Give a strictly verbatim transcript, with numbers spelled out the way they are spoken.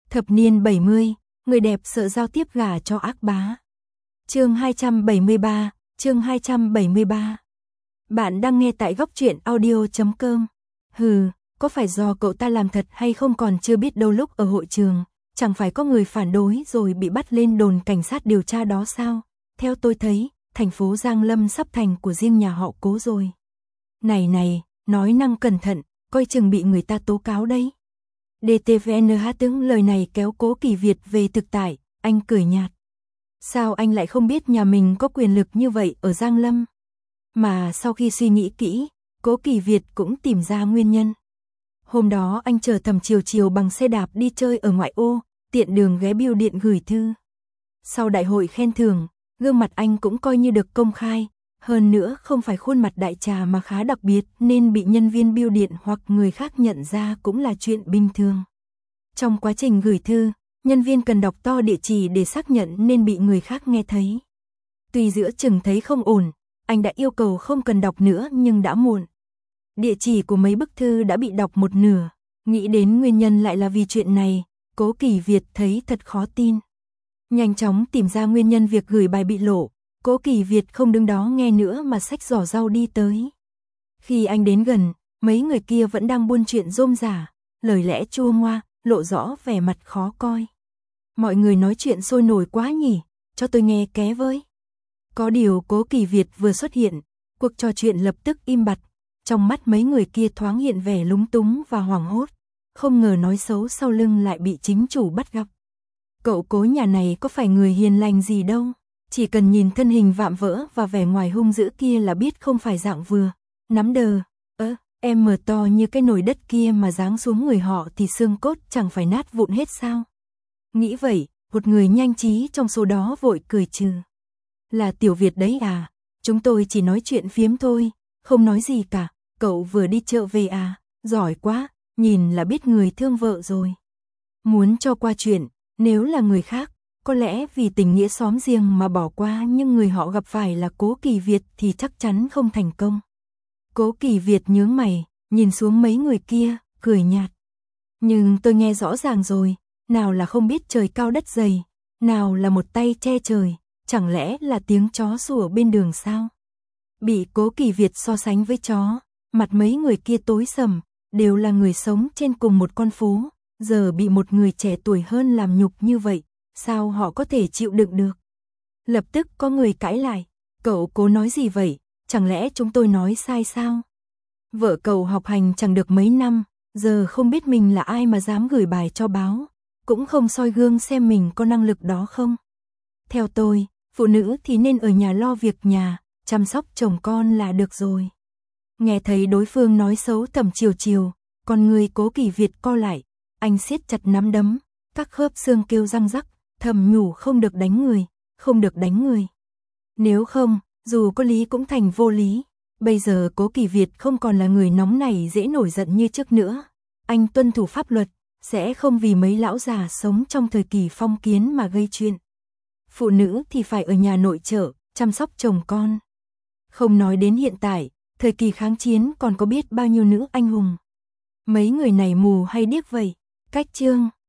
Thập niên bảy mươi, người đẹp sợ giao tiếp gả cho ác bá. Chương hai trăm bảy mươi ba, chương hai trăm bảy mươi ba. Bạn đang nghe tại góc truyện audio chấm com. Hừ, có phải do cậu ta làm thật hay không còn chưa biết đâu, lúc ở hội trường, chẳng phải có người phản đối rồi bị bắt lên đồn cảnh sát điều tra đó sao? Theo tôi thấy, thành phố Giang Lâm sắp thành của riêng nhà họ Cố rồi. Này này, nói năng cẩn thận, coi chừng bị người ta tố cáo đấy. đê tê vê en hát tướng lời này kéo Cố Kỳ Việt về thực tại, anh cười nhạt. Sao anh lại không biết nhà mình có quyền lực như vậy ở Giang Lâm? Mà sau khi suy nghĩ kỹ, Cố Kỳ Việt cũng tìm ra nguyên nhân. Hôm đó anh chở Thẩm Chiều Chiều bằng xe đạp đi chơi ở ngoại ô, tiện đường ghé bưu điện gửi thư. Sau đại hội khen thưởng, gương mặt anh cũng coi như được công khai, hơn nữa không phải khuôn mặt đại trà mà khá đặc biệt nên bị nhân viên bưu điện hoặc người khác nhận ra cũng là chuyện bình thường. Trong quá trình gửi thư, nhân viên cần đọc to địa chỉ để xác nhận nên bị người khác nghe thấy. Tuy giữa chừng thấy không ổn, anh đã yêu cầu không cần đọc nữa nhưng đã muộn. Địa chỉ của mấy bức thư đã bị đọc một nửa, nghĩ đến nguyên nhân lại là vì chuyện này, Cố Kỳ Việt thấy thật khó tin. Nhanh chóng tìm ra nguyên nhân việc gửi bài bị lộ, Cố Kỳ Việt không đứng đó nghe nữa mà xách giỏ rau đi tới. Khi anh đến gần, mấy người kia vẫn đang buôn chuyện rôm rả, lời lẽ chua ngoa, lộ rõ vẻ mặt khó coi. Mọi người nói chuyện sôi nổi quá nhỉ, cho tôi nghe ké với. Có điều Cố Kỳ Việt vừa xuất hiện, cuộc trò chuyện lập tức im bặt, trong mắt mấy người kia thoáng hiện vẻ lúng túng và hoảng hốt, không ngờ nói xấu sau lưng lại bị chính chủ bắt gặp. Cậu Cố nhà này có phải người hiền lành gì đâu, chỉ cần nhìn thân hình vạm vỡ và vẻ ngoài hung dữ kia là biết không phải dạng vừa, nắm đờ, ơ, em mờ to như cái nồi đất kia mà giáng xuống người họ thì xương cốt chẳng phải nát vụn hết sao. Nghĩ vậy, một người nhanh trí trong số đó vội cười trừ. Là Tiểu Việt đấy à, chúng tôi chỉ nói chuyện phiếm thôi, không nói gì cả, cậu vừa đi chợ về à, giỏi quá, nhìn là biết người thương vợ rồi. Muốn cho qua chuyện, nếu là người khác, có lẽ vì tình nghĩa xóm giềng mà bỏ qua, nhưng người họ gặp phải là Cố Kỳ Việt thì chắc chắn không thành công. Cố Kỳ Việt nhướng mày, nhìn xuống mấy người kia, cười nhạt. Nhưng tôi nghe rõ ràng rồi, nào là không biết trời cao đất dày, nào là một tay che trời, chẳng lẽ là tiếng chó sủa bên đường sao? Bị Cố Kỳ Việt so sánh với chó, mặt mấy người kia tối sầm, đều là người sống trên cùng một con phố, giờ bị một người trẻ tuổi hơn làm nhục như vậy, sao họ có thể chịu đựng được? Lập tức có người cãi lại, cậu Cố nói gì vậy, chẳng lẽ chúng tôi nói sai sao? Vợ cậu học hành chẳng được mấy năm, giờ không biết mình là ai mà dám gửi bài cho báo, cũng không soi gương xem mình có năng lực đó không? Theo tôi, phụ nữ thì nên ở nhà lo việc nhà, chăm sóc chồng con là được rồi. Nghe thấy đối phương nói xấu Thẩm Chiều Chiều, con người Cố Kỳ Việt co lại, anh siết chặt nắm đấm, các khớp xương kêu răng rắc, thầm nhủ không được đánh người, không được đánh người. Nếu không, dù có lý cũng thành vô lý. Bây giờ Cố Kỳ Việt không còn là người nóng nảy dễ nổi giận như trước nữa. Anh tuân thủ pháp luật, sẽ không vì mấy lão già sống trong thời kỳ phong kiến mà gây chuyện. Phụ nữ thì phải ở nhà nội trợ, chăm sóc chồng con. Không nói đến hiện tại, thời kỳ kháng chiến còn có biết bao nhiêu nữ anh hùng. Mấy người này mù hay điếc vậy? Cách chương